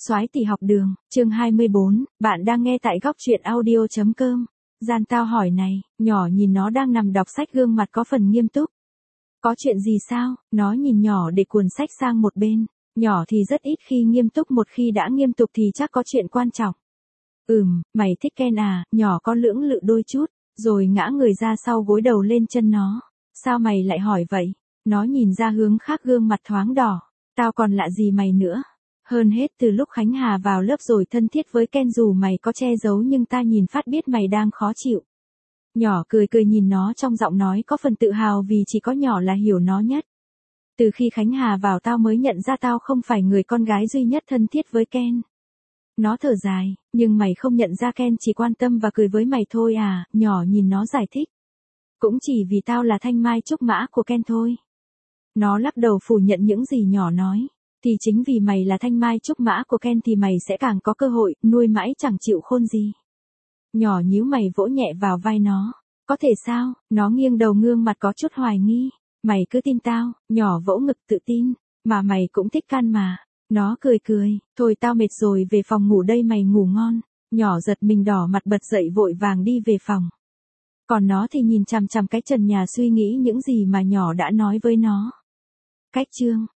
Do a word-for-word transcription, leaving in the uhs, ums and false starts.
Soái tỷ học đường, chương hai mươi bốn, bạn đang nghe tại góc truyện audio chấm com. Gian tao hỏi này, nhỏ nhìn nó đang nằm đọc sách gương mặt có phần nghiêm túc. Có chuyện gì sao? Nó nhìn nhỏ để cuốn sách sang một bên. Nhỏ thì rất ít khi nghiêm túc, một khi đã nghiêm túc thì chắc có chuyện quan trọng. Ừm, mày thích Ken à? Nhỏ có lưỡng lự đôi chút, rồi ngã người ra sau gối đầu lên chân nó. Sao mày lại hỏi vậy? Nó nhìn ra hướng khác, gương mặt thoáng đỏ. Tao còn lạ gì mày nữa? Hơn hết từ lúc Khánh Hà vào lớp rồi thân thiết với Ken, dù mày có che giấu nhưng ta nhìn phát biết mày đang khó chịu. Nhỏ cười cười nhìn nó, trong giọng nói có phần tự hào vì chỉ có nhỏ là hiểu nó nhất. Từ khi Khánh Hà vào tao mới nhận ra tao không phải người con gái duy nhất thân thiết với Ken. Nó thở dài, nhưng mày không nhận ra Ken chỉ quan tâm và cười với mày thôi à? Nhỏ nhìn nó giải thích. Cũng chỉ vì tao là thanh mai trúc mã của Ken thôi. Nó lắc đầu phủ nhận những gì nhỏ nói. Thì chính vì mày là thanh mai trúc mã của Ken thì mày sẽ càng có cơ hội, nuôi mãi chẳng chịu khôn gì. Nhỏ nhíu mày vỗ nhẹ vào vai nó. Có thể sao? Nó nghiêng đầu, gương mặt có chút hoài nghi. Mày cứ tin tao. Nhỏ vỗ ngực tự tin. Mà mày cũng thích Can mà. Nó cười cười. Thôi tao mệt rồi, về phòng ngủ đây, mày ngủ ngon. Nhỏ giật mình đỏ mặt bật dậy vội vàng đi về phòng. Còn nó thì nhìn chằm chằm cái trần nhà suy nghĩ những gì mà nhỏ đã nói với nó. Cách chương